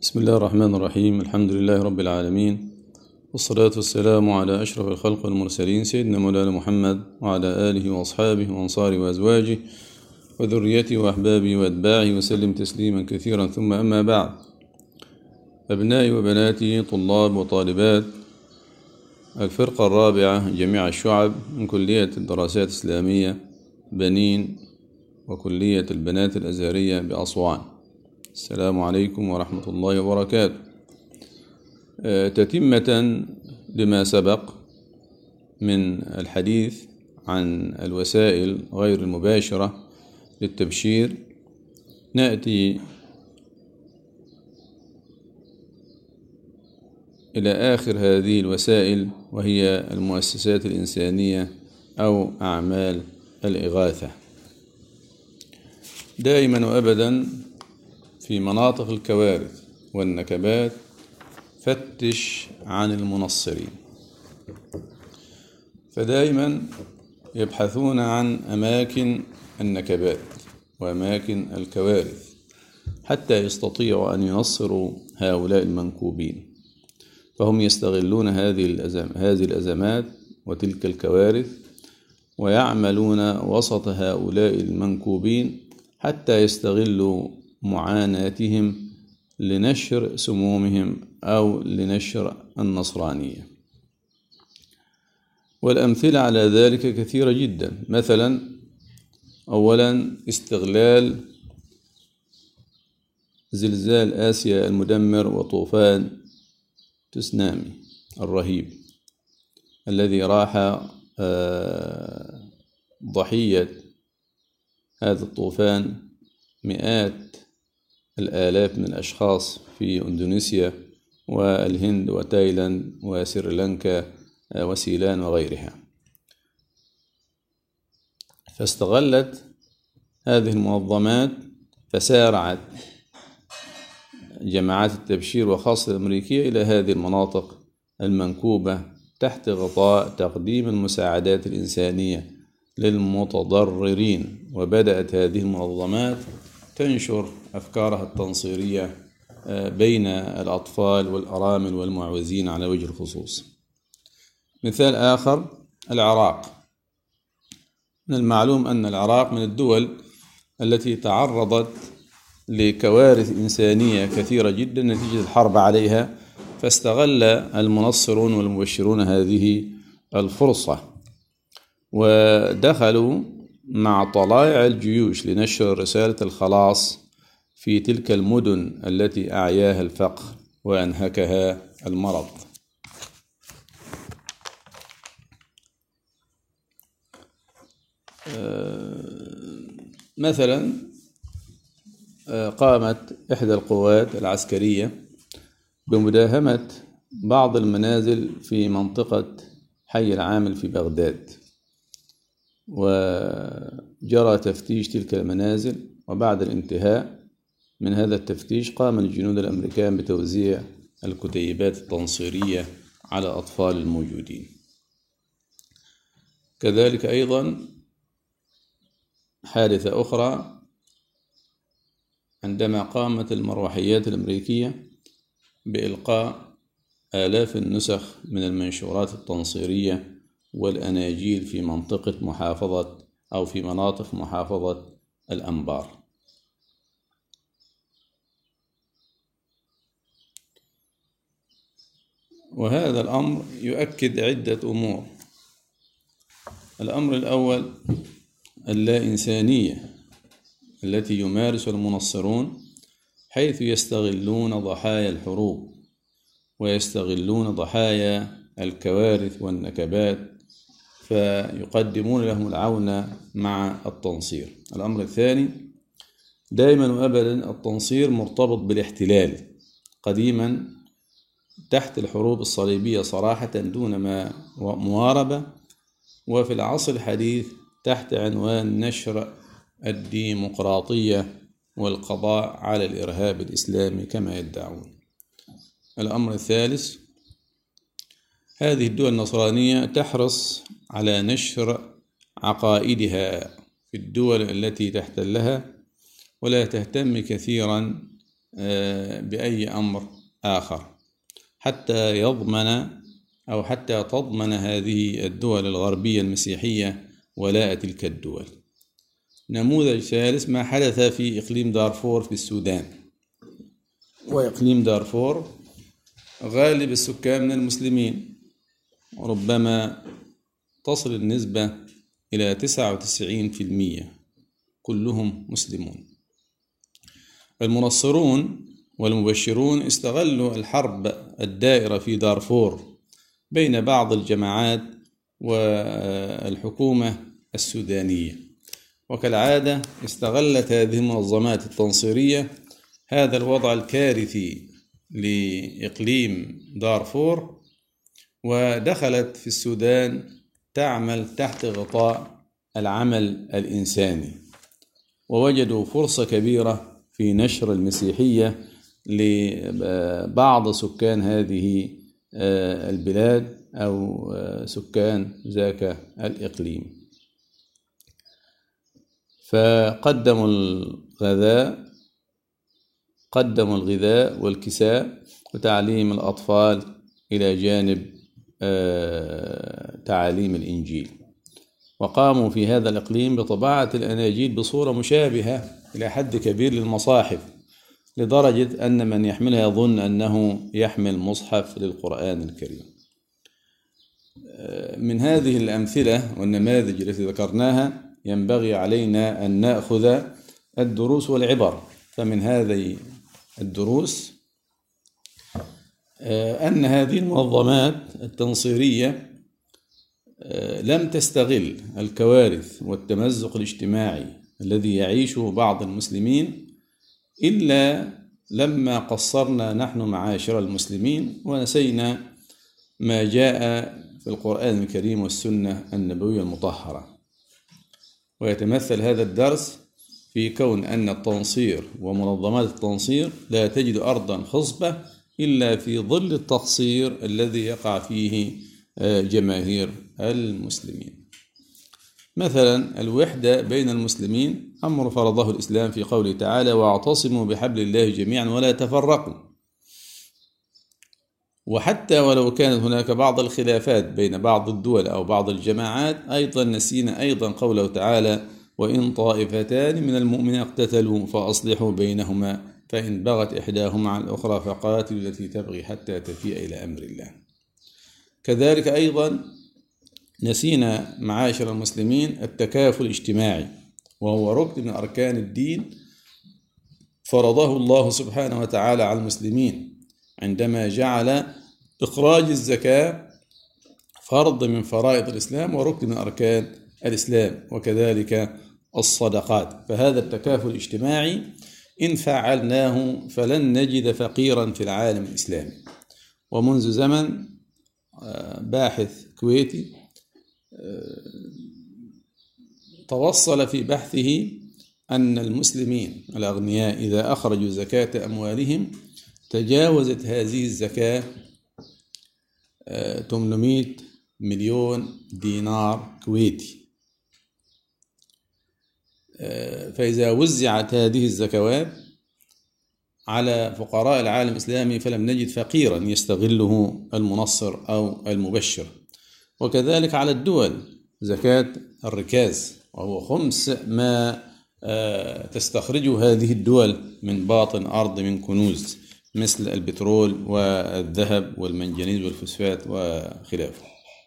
بسم الله الرحمن الرحيم. الحمد لله رب العالمين، والصلاة والسلام على أشرف الخلق والمرسلين سيدنا مولانا محمد وعلى آله وأصحابه وأنصاره وأزواجه وذريته وأحبابه وأتباعه وسلم تسليما كثيرا. ثم أما بعد، أبنائي وبناتي طلاب وطالبات الفرقة الرابعة جميع الشعب من كلية الدراسات الإسلامية بنين وكلية البنات الأزهرية بأسوان، السلام عليكم ورحمة الله وبركاته. تتمة لما سبق من الحديث عن الوسائل غير المباشرة للتبشير، نأتي إلى آخر هذه الوسائل، وهي المؤسسات الإنسانية أو أعمال الإغاثة. دائما وأبدا في مناطق الكوارث والنكبات فتش عن المنصرين، فدائما يبحثون عن أماكن النكبات وأماكن الكوارث حتى يستطيعوا أن ينصروا هؤلاء المنكوبين، فهم يستغلون هذه الأزمات وتلك الكوارث ويعملون وسط هؤلاء المنكوبين حتى يستغلوا معاناتهم لنشر سمومهم أو لنشر النصرانية. والأمثلة على ذلك كثيرة جدا. مثلا، أولا استغلال زلزال آسيا المدمر وطوفان تسونامي الرهيب الذي راح ضحية هذا الطوفان مئات الآلاف من الأشخاص في إندونيسيا والهند وتايلاند وسريلانكا وسيلان وغيرها. فاستغلت هذه المنظمات، فسارعت جماعات التبشير وخاصة الأمريكية إلى هذه المناطق المنكوبة تحت غطاء تقديم المساعدات الإنسانية للمتضررين، وبدأت هذه المنظمات تنشر أفكارها التنصيرية بين الأطفال والأرامل والمعوزين على وجه الخصوص. مثال آخر، العراق. من المعلوم أن العراق من الدول التي تعرضت لكوارث إنسانية كثيرة جدا نتيجة الحرب عليها، فاستغل المنصرون والمبشرون هذه الفرصة ودخلوا مع طلائع الجيوش لنشر رسالة الخلاص في تلك المدن التي أعياها الفقر وأنهكها المرض. مثلا، قامت إحدى القوات العسكرية بمداهمة بعض المنازل في منطقة حي العامل في بغداد، وجرى تفتيش تلك المنازل، وبعد الانتهاء من هذا التفتيش قام الجنود الأمريكان بتوزيع الكتيبات التنصيرية على أطفال الموجودين. كذلك أيضا حادثة أخرى، عندما قامت المروحيات الأمريكية بإلقاء آلاف النسخ من المنشورات التنصيرية والأناجيل في في مناطق محافظة الأنبار. وهذا الأمر يؤكد عدة أمور. الأمر الأول، اللا إنسانية التي يمارس المنصرون، حيث يستغلون ضحايا الحروب ويستغلون ضحايا الكوارث والنكبات، فيقدمون لهم العون مع التنصير. الأمر الثاني، دائما وأبدا التنصير مرتبط بالاحتلال، قديما تحت الحروب الصليبية صراحة دون ما مواربة، وفي العصر الحديث تحت عنوان نشر الديمقراطية والقضاء على الإرهاب الإسلامي كما يدعون. الأمر الثالث، هذه الدول النصرانية تحرص على نشر عقائدها في الدول التي تحتلها، ولا تهتم كثيرا بأي أمر آخر حتى يضمن أو حتى تضمن هذه الدول الغربية المسيحية ولاء تلك الدول. نموذج ثالث ما حدث في إقليم دارفور في السودان. وإقليم دارفور غالب السكان من المسلمين، ربما تصل النسبة إلى 99%، كلهم مسلمون. المنصرون والمبشرون استغلوا الحرب الدائرة في دارفور بين بعض الجماعات والحكومة السودانية، وكالعادة استغلت هذه المنظمات التنصيرية هذا الوضع الكارثي لإقليم دارفور، ودخلت في السودان تعمل تحت غطاء العمل الإنساني، ووجدوا فرصة كبيرة في نشر المسيحية لبعض سكان هذه البلاد أو سكان ذاك الإقليم. فقدموا الغذاء والكساء وتعليم الأطفال إلى جانب تعاليم الإنجيل، وقاموا في هذا الإقليم بطباعة الأناجيل بصورة مشابهة إلى حد كبير للمصاحف، لدرجة أن من يحملها يظن أنه يحمل مصحف للقرآن الكريم. من هذه الأمثلة والنماذج التي ذكرناها ينبغي علينا أن نأخذ الدروس والعبر. فمن هذه الدروس أن هذه المنظمات التنصيرية لم تستغل الكوارث والتمزق الاجتماعي الذي يعيشه بعض المسلمين إلا لما قصرنا نحن معاشر المسلمين ونسينا ما جاء في القرآن الكريم والسنة النبوية المطهرة. ويتمثل هذا الدرس في كون أن التنصير ومنظمات التنصير لا تجد أرضا خصبة إلا في ظل التقصير الذي يقع فيه جماهير المسلمين. مثلا الوحدة بين المسلمين أمر فرضه الإسلام في قوله تعالى: واعتصموا بحبل الله جميعا ولا تفرقوا. وحتى ولو كانت هناك بعض الخلافات بين بعض الدول أو بعض الجماعات، أيضا نسينا أيضا قوله تعالى: وإن طائفتان من المؤمنين اقتتلوا فأصلحوا بينهما فإن بغت إحداهما على الأخرى فقاتلوا التي تبغي حتى تفيء إلى أمر الله. كذلك أيضا نسينا معاشر المسلمين التكافل الاجتماعي، وهو ركن من أركان الدين فرضه الله سبحانه وتعالى على المسلمين عندما جعل إخراج الزكاة فرض من فرائض الإسلام وركن من أركان الإسلام، وكذلك الصدقات. فهذا التكافل الاجتماعي إن فعلناه فلن نجد فقيرا في العالم الإسلامي. ومنذ زمن باحث كويتي توصل في بحثه أن المسلمين الأغنياء إذا أخرجوا زكاة أموالهم تجاوزت هذه الزكاة 800 مليون دينار كويتي. فإذا وزعت هذه الزكوات على فقراء العالم الإسلامي فلم نجد فقيرا يستغله المنصر أو المبشر. وكذلك على الدول زكاة الركاز، وهو خمس ما تستخرجه هذه الدول من باطن أرض من كنوز مثل البترول والذهب والمنجنيز والفوسفات وخلافه.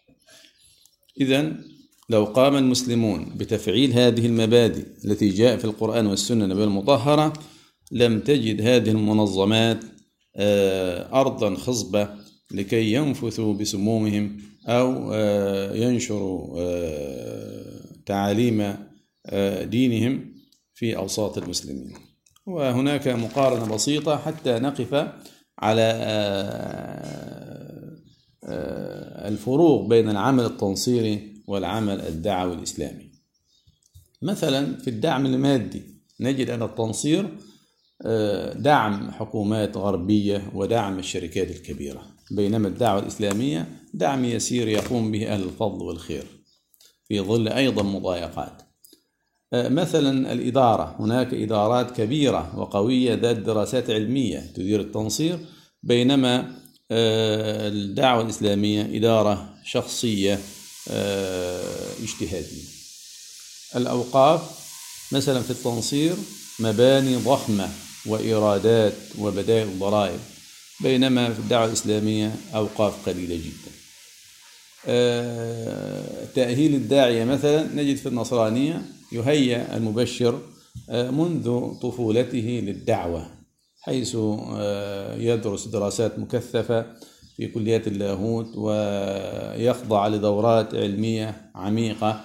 إذن لو قام المسلمون بتفعيل هذه المبادئ التي جاء في القرآن والسنة النبوية المطهرة لم تجد هذه المنظمات أرضا خصبة لكي ينفثوا بسمومهم أو ينشروا تعاليم دينهم في أوساط المسلمين. وهناك مقارنة بسيطة حتى نقف على الفروق بين العمل التنصيري والعمل الدعوي الإسلامي. مثلا في الدعم المادي نجد أن التنصير دعم حكومات غربية ودعم الشركات الكبيرة، بينما الدعوة الإسلامية دعم يسير يقوم به أهل الفضل والخير في ظل أيضا مضايقات. مثلا الإدارة، هناك إدارات كبيرة وقوية ذات دراسات علمية تدير التنصير، بينما الدعوة الإسلامية إدارة شخصية اجتهادية. الأوقاف مثلا في التنصير مباني ضخمة وإيرادات وبدائل ضرائب، بينما في الدعوة الإسلامية أوقاف قليلة جدا. تأهيل الداعية مثلا نجد في النصرانية يهيأ المبشر منذ طفولته للدعوة، حيث يدرس دراسات مكثفة في كليات اللاهوت ويخضع لدورات علمية عميقة،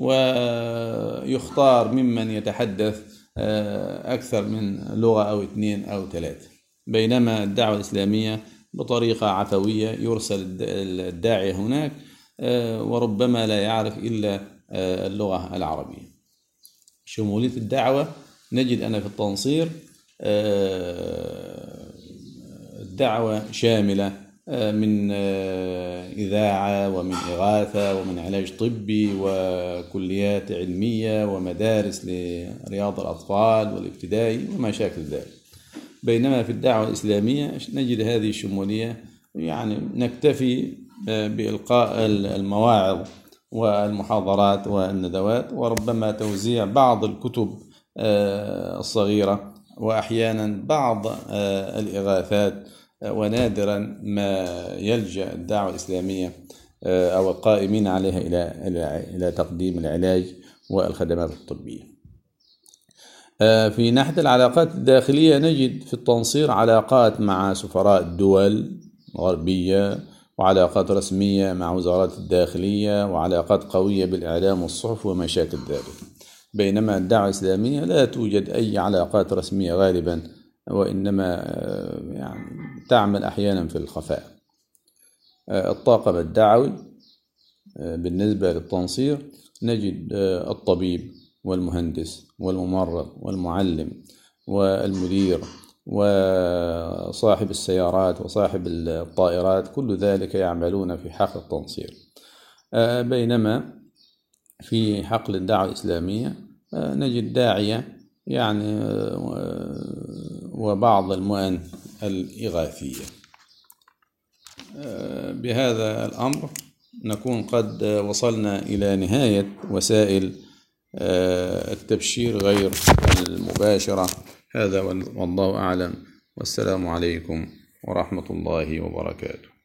ويختار ممن يتحدث أكثر من لغة أو 2 أو 3، بينما الدعوة الإسلامية بطريقة عفوية يرسل الداعية هناك وربما لا يعرف إلا اللغة العربية. شمولية الدعوة نجد أن في التنصير الدعوة شاملة من إذاعة ومن إغاثة ومن علاج طبي وكليات علمية ومدارس لرياض الأطفال والابتدائي وما شاكل ذلك، بينما في الدعوة الإسلامية نجد هذه الشمولية، يعني نكتفي بإلقاء المواعظ والمحاضرات والندوات، وربما توزيع بعض الكتب الصغيرة، وأحيانا بعض الإغاثات، ونادرا ما يلجأ الدعوة الإسلامية أو القائمين عليها إلى تقديم العلاج والخدمات الطبية. في ناحية العلاقات الداخلية نجد في التنصير علاقات مع سفراء الدول الغربية، وعلاقات رسمية مع وزارات الداخلية، وعلاقات قوية بالإعلام والصحف وما شاكل ذلك، بينما الدعوة الإسلامية لا توجد أي علاقات رسمية غالبا، وإنما يعني تعمل أحيانا في الخفاء. الطاقم الدعوي بالنسبة للتنصير نجد الطبيب والمهندس والممرض والمعلم والمدير وصاحب السيارات وصاحب الطائرات، كل ذلك يعملون في حقل التنصير، بينما في حقل الدعوة الإسلامية نجد داعية يعني وبعض المؤن الإغاثية. بهذا الأمر نكون قد وصلنا إلى نهاية وسائل التبشير غير المباشرة. هذا والله أعلم، والسلام عليكم ورحمة الله وبركاته.